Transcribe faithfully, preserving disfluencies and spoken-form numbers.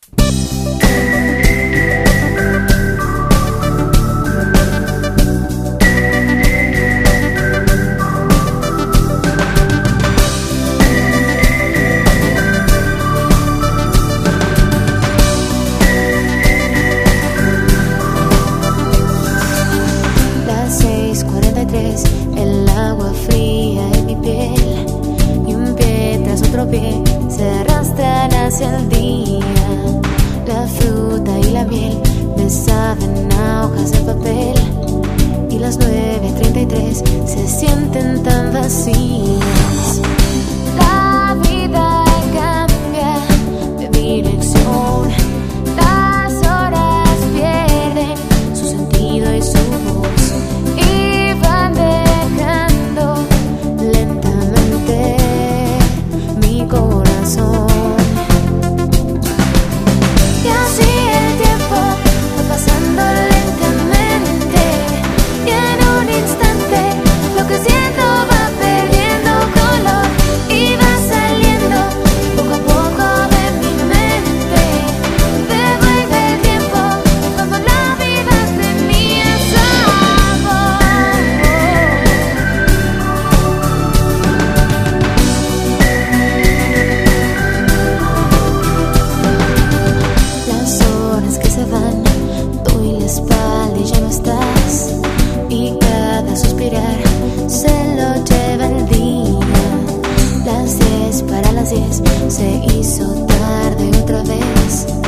El agua fría en mi piel y un pie tras otro pie se arrastran hacia el día. La fruta y la miel me saben a hojas de papel y las nueve treinta y tres se sienten tan vacías. La vida cambia de dirección, las horas pierden su sentido y su voz. Se hizo tarde otra vez.